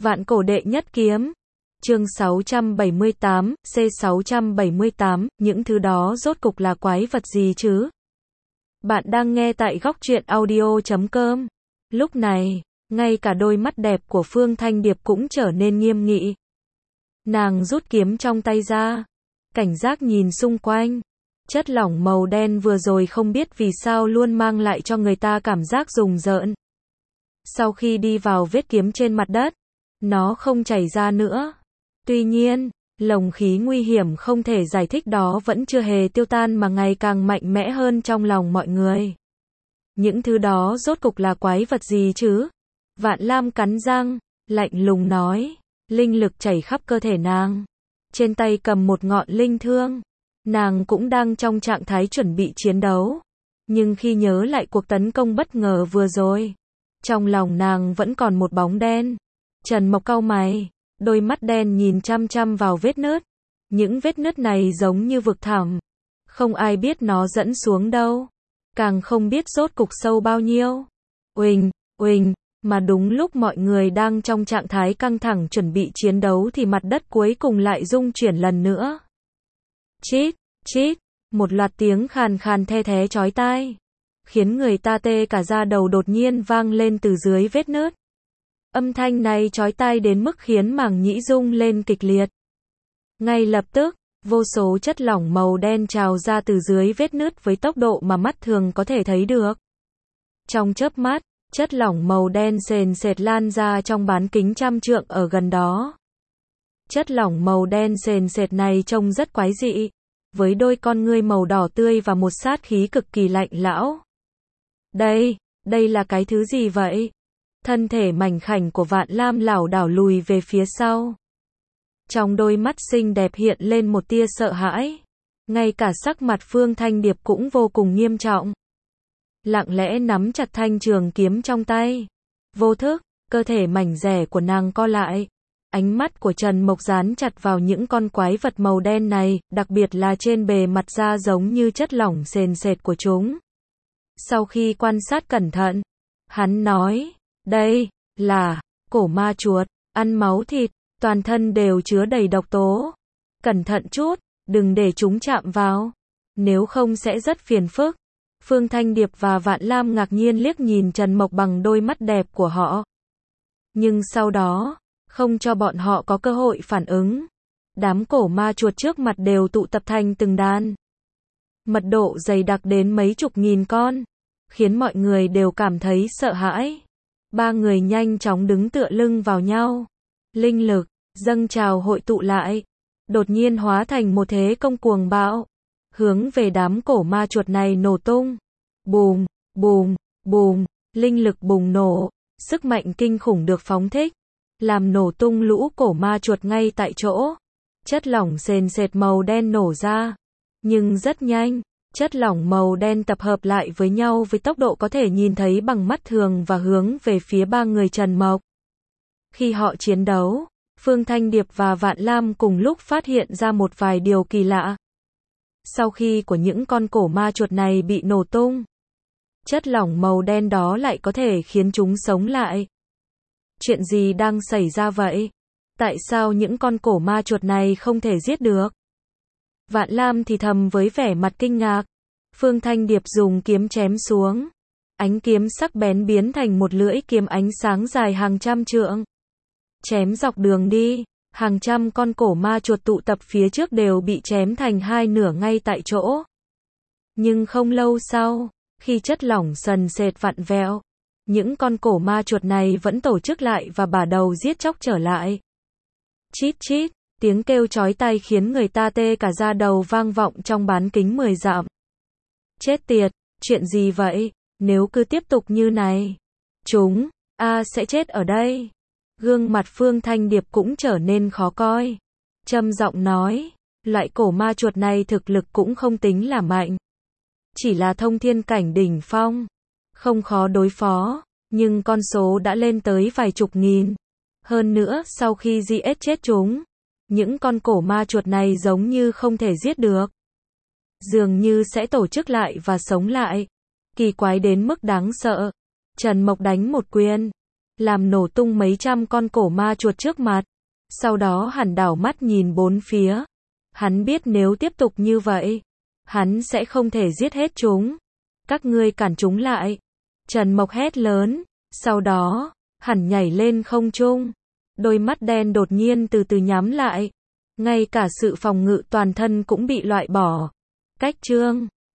Vạn cổ đệ nhất kiếm. Chương 678, C678, những thứ đó rốt cục là quái vật gì chứ? Bạn đang nghe tại góc truyện audio.com. Lúc này, ngay cả đôi mắt đẹp của Phương Thanh Điệp cũng trở nên nghiêm nghị. Nàng rút kiếm trong tay ra, cảnh giác nhìn xung quanh. Chất lỏng màu đen vừa rồi không biết vì sao luôn mang lại cho người ta cảm giác rùng rợn. Sau khi đi vào vết kiếm trên mặt đất, nó không chảy ra nữa. Tuy nhiên, lồng khí nguy hiểm không thể giải thích đó vẫn chưa hề tiêu tan mà ngày càng mạnh mẽ hơn trong lòng mọi người. Những thứ đó rốt cục là quái vật gì chứ? Vạn Lam cắn răng, lạnh lùng nói. Linh lực chảy khắp cơ thể nàng. Trên tay cầm một ngọn linh thương. Nàng cũng đang trong trạng thái chuẩn bị chiến đấu. Nhưng khi nhớ lại cuộc tấn công bất ngờ vừa rồi, trong lòng nàng vẫn còn một bóng đen. Trần Mộc cau mày, đôi mắt đen nhìn chăm chăm vào vết nứt. Những vết nứt này giống như vực thẳm. Không ai biết nó dẫn xuống đâu. Càng không biết rốt cục sâu bao nhiêu. Uỳnh, uỳnh, mà đúng lúc mọi người đang trong trạng thái căng thẳng chuẩn bị chiến đấu thì mặt đất cuối cùng lại rung chuyển lần nữa. Chít, chít, một loạt tiếng khàn khàn the thé chói tai, khiến người ta tê cả da đầu đột nhiên vang lên từ dưới vết nứt. Âm thanh này chói tai đến mức khiến màng nhĩ rung lên kịch liệt. Ngay lập tức, vô số chất lỏng màu đen trào ra từ dưới vết nứt với tốc độ mà mắt thường có thể thấy được. Trong chớp mắt, chất lỏng màu đen sền sệt lan ra trong bán kính trăm trượng ở gần đó. Chất lỏng màu đen sền sệt này trông rất quái dị, với đôi con ngươi màu đỏ tươi và một sát khí cực kỳ lạnh lẽo. Đây là cái thứ gì vậy? Thân thể mảnh khảnh của Vạn Lam lảo đảo lùi về phía sau. Trong đôi mắt xinh đẹp hiện lên một tia sợ hãi. Ngay cả sắc mặt Phương Thanh Điệp cũng vô cùng nghiêm trọng. Lặng lẽ nắm chặt thanh trường kiếm trong tay. Vô thức, cơ thể mảnh dẻ của nàng co lại. Ánh mắt của Trần Mộc dán chặt vào những con quái vật màu đen này, đặc biệt là trên bề mặt da giống như chất lỏng sền sệt của chúng. Sau khi quan sát cẩn thận, hắn nói, đây là cổ ma chuột, ăn máu thịt, toàn thân đều chứa đầy độc tố. Cẩn thận chút, đừng để chúng chạm vào, nếu không sẽ rất phiền phức. Phương Thanh Điệp và Vạn Lam ngạc nhiên liếc nhìn Trần Mộc bằng đôi mắt đẹp của họ. Nhưng sau đó, không cho bọn họ có cơ hội phản ứng. Đám cổ ma chuột trước mặt đều tụ tập thành từng đàn. Mật độ dày đặc đến mấy chục nghìn con, khiến mọi người đều cảm thấy sợ hãi. Ba người nhanh chóng đứng tựa lưng vào nhau. Linh lực dâng trào hội tụ lại, đột nhiên hóa thành một thế công cuồng bạo, hướng về đám cổ ma chuột này nổ tung. Bùm, bùm, bùm, linh lực bùng nổ, sức mạnh kinh khủng được phóng thích, làm nổ tung lũ cổ ma chuột ngay tại chỗ. Chất lỏng sền sệt màu đen nổ ra, nhưng rất nhanh, chất lỏng màu đen tập hợp lại với nhau với tốc độ có thể nhìn thấy bằng mắt thường và hướng về phía ba người Trần Mộc. Khi họ chiến đấu, Phương Thanh Điệp và Vạn Lam cùng lúc phát hiện ra một vài điều kỳ lạ. Sau khi của những con cổ ma chuột này bị nổ tung, chất lỏng màu đen đó lại có thể khiến chúng sống lại. Chuyện gì đang xảy ra vậy? Tại sao những con cổ ma chuột này không thể giết được? Vạn Lam thì thầm với vẻ mặt kinh ngạc. Phương Thanh Điệp dùng kiếm chém xuống. Ánh kiếm sắc bén biến thành một lưỡi kiếm ánh sáng dài hàng trăm trượng. Chém dọc đường đi, hàng trăm con cổ ma chuột tụ tập phía trước đều bị chém thành hai nửa ngay tại chỗ. Nhưng không lâu sau, khi chất lỏng sần sệt vặn vẹo, những con cổ ma chuột này vẫn tổ chức lại và bả đầu giết chóc trở lại. Chít chít, tiếng kêu chói tai khiến người ta tê cả da đầu vang vọng trong bán kính 10 dặm. Chết tiệt, chuyện gì vậy? Nếu cứ tiếp tục như này, chúng sẽ chết ở đây. Gương mặt Phương Thanh Điệp cũng trở nên khó coi. Trầm giọng nói, loại cổ ma chuột này thực lực cũng không tính là mạnh. Chỉ là thông thiên cảnh đỉnh phong. Không khó đối phó, nhưng con số đã lên tới vài chục nghìn. Hơn nữa, sau khi giết chết chúng, những con cổ ma chuột này giống như không thể giết được. Dường như sẽ tổ chức lại và sống lại. Kỳ quái đến mức đáng sợ. Trần Mộc đánh một quyền. làm nổ tung mấy trăm con cổ ma chuột trước mặt. Sau đó hắn đảo mắt nhìn bốn phía. Hắn biết nếu tiếp tục như vậy, hắn sẽ không thể giết hết chúng. Các ngươi cản chúng lại. Trần Mộc hét lớn. Sau đó, hắn nhảy lên không trung. Đôi mắt đen đột nhiên từ từ nhắm lại. Ngay cả sự phòng ngự toàn thân cũng bị loại bỏ. Cách chương